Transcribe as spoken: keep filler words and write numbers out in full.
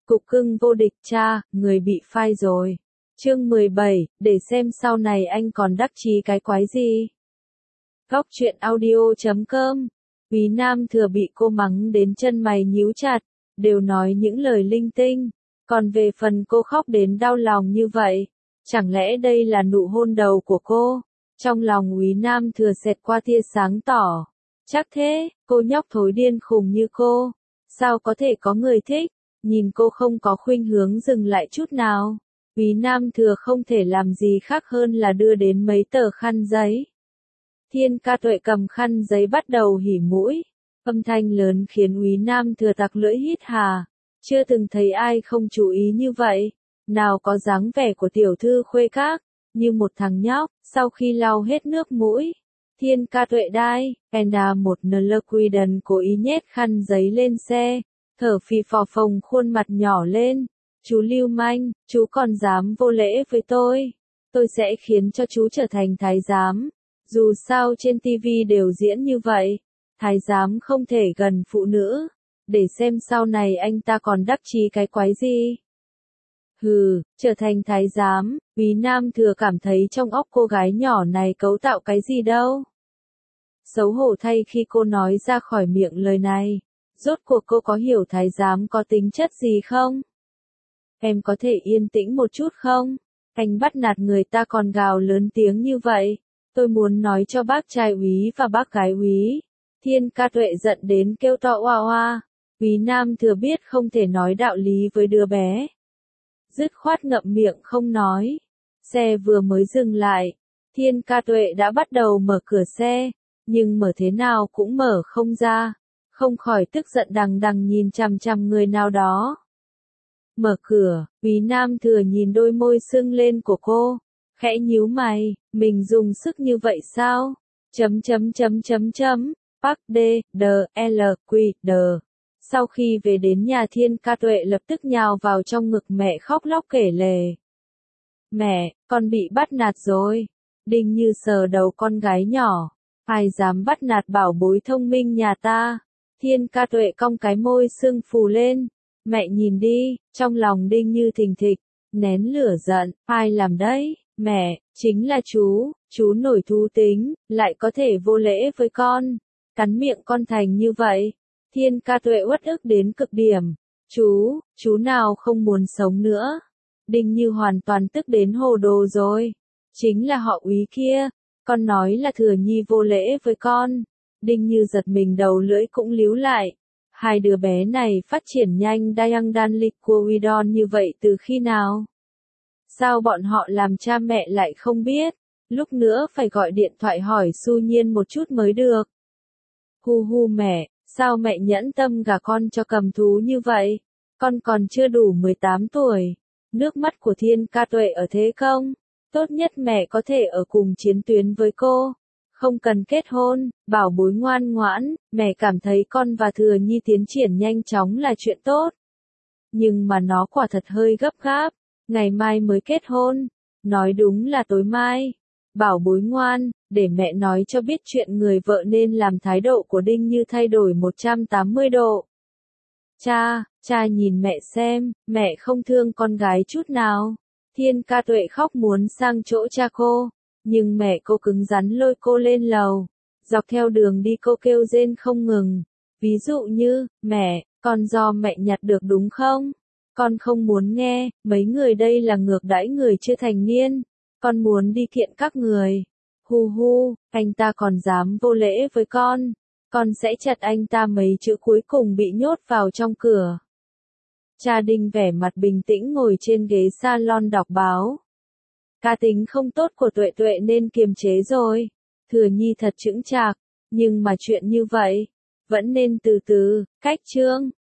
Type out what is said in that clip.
Cục cưng vô địch cha, người bị phai rồi. Chương mười bảy, để xem sau này anh còn đắc chí cái quái gì. Góc truyện audio chấm com. Quý Nam Thừa bị cô mắng đến chân mày nhíu chặt, đều nói những lời linh tinh. Còn về phần cô khóc đến đau lòng như vậy, chẳng lẽ đây là nụ hôn đầu của cô? Trong lòng Quý Nam Thừa xẹt qua tia sáng tỏ. Chắc thế, cô nhóc thối điên khùng như cô, sao có thể có người thích? Nhìn cô không có khuynh hướng dừng lại chút nào. Quý Nam Thừa không thể làm gì khác hơn là đưa đến mấy tờ khăn giấy. Thiên Ca Tuệ cầm khăn giấy bắt đầu hỉ mũi. Âm thanh lớn khiến Quý Nam Thừa tặc lưỡi hít hà. Chưa từng thấy ai không chú ý như vậy. Nào có dáng vẻ của tiểu thư khuê các, như một thằng nhóc, sau khi lau hết nước mũi. Thiên Ca Tuệ đai, Enda một Nlquiden cố ý nhét khăn giấy lên xe, thở phì phò phồng khuôn mặt nhỏ lên. Chú lưu manh, chú còn dám vô lễ với tôi. Tôi sẽ khiến cho chú trở thành thái giám. Dù sao trên tivi đều diễn như vậy, thái giám không thể gần phụ nữ. Để xem sau này anh ta còn đắc chí cái quái gì. Hừ, trở thành thái giám, Quý Nam Thừa cảm thấy trong óc cô gái nhỏ này cấu tạo cái gì đâu. Xấu hổ thay khi cô nói ra khỏi miệng lời này. Rốt cuộc cô có hiểu thái giám có tính chất gì không? Em có thể yên tĩnh một chút không? Anh bắt nạt người ta còn gào lớn tiếng như vậy. Tôi muốn nói cho bác trai úy và bác gái úy. Thiên Ca Tuệ giận đến kêu to oa oa. Quý Nam Thừa biết không thể nói đạo lý với đứa bé. Dứt khoát ngậm miệng không nói. Xe vừa mới dừng lại. Thiên Ca Tuệ đã bắt đầu mở cửa xe. Nhưng mở thế nào cũng mở không ra. Không khỏi tức giận đằng đằng nhìn chằm chằm người nào đó. Mở cửa, Quý Nam Thừa nhìn đôi môi sưng lên của cô, khẽ nhíu mày, mình dùng sức như vậy sao? Chấm chấm chấm chấm chấm, Park D, D, L, Q, D. Sau khi về đến nhà Thiên Ca Tuệ lập tức nhào vào trong ngực mẹ khóc lóc kể lể. Mẹ, con bị bắt nạt rồi. Đinh Như sờ đầu con gái nhỏ. Ai dám bắt nạt bảo bối thông minh nhà ta? Thiên Ca Tuệ cong cái môi sưng phù lên. Mẹ nhìn đi, trong lòng Đinh Như thình thịch, nén lửa giận, ai làm đấy? Mẹ, chính là chú, chú nổi thú tính, lại có thể vô lễ với con, cắn miệng con thành như vậy. Thiên Ca Tuệ uất ức đến cực điểm, chú, chú nào không muốn sống nữa. Đinh Như hoàn toàn tức đến hồ đồ rồi, chính là họ Úy kia, con nói là Thừa Nhi vô lễ với con. Đinh Như giật mình đầu lưỡi cũng líu lại. Hai đứa bé này phát triển nhanh Dayang Dan Liquidon như vậy từ khi nào? Sao bọn họ làm cha mẹ lại không biết? Lúc nữa phải gọi điện thoại hỏi Su Nhiên một chút mới được. Hu hu mẹ, sao mẹ nhẫn tâm gả con cho cầm thú như vậy? Con còn chưa đủ mười tám tuổi. Nước mắt của Thiên Ca Tuệ ở thế không? Tốt nhất mẹ có thể ở cùng chiến tuyến với cô. Không cần kết hôn, bảo bối ngoan ngoãn, mẹ cảm thấy con và Thừa Nhi tiến triển nhanh chóng là chuyện tốt. Nhưng mà nó quả thật hơi gấp gáp, ngày mai mới kết hôn, nói đúng là tối mai. Bảo bối ngoan, để mẹ nói cho biết chuyện người vợ nên làm. Thái độ của Đinh Như thay đổi một trăm tám mươi độ. Cha, cha nhìn mẹ xem, mẹ không thương con gái chút nào. Thiên Ca Tuệ khóc muốn sang chỗ cha cô. Nhưng mẹ cô cứng rắn lôi cô lên lầu. Dọc theo đường đi cô kêu rên không ngừng. Ví dụ như, mẹ, con do mẹ nhặt được đúng không? Con không muốn nghe, mấy người đây là ngược đãi người chưa thành niên. Con muốn đi kiện các người. Hu hu, anh ta còn dám vô lễ với con. Con sẽ chặt anh ta. Mấy chữ cuối cùng bị nhốt vào trong cửa. Cha Đinh vẻ mặt bình tĩnh ngồi trên ghế salon đọc báo. Cá tính không tốt của Tuệ Tuệ nên kiềm chế rồi. Thừa Nhi thật chững chạc, nhưng mà chuyện như vậy, vẫn nên từ từ, cách chương.